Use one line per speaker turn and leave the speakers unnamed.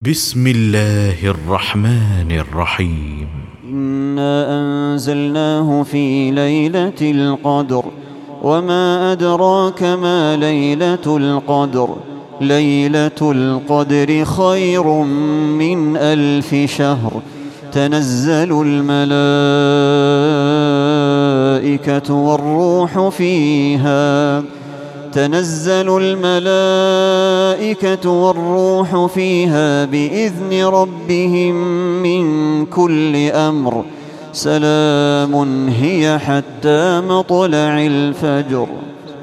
بسم الله الرحمن الرحيم.
إنا أنزلناه في ليلة القدر وما أدراك ما ليلة القدر ليلة القدر خير من 1000 شهر تنزل الملائكة والروح فيها بإذن ربهم من كل أمر سلام هي حتى مطلع الفجر.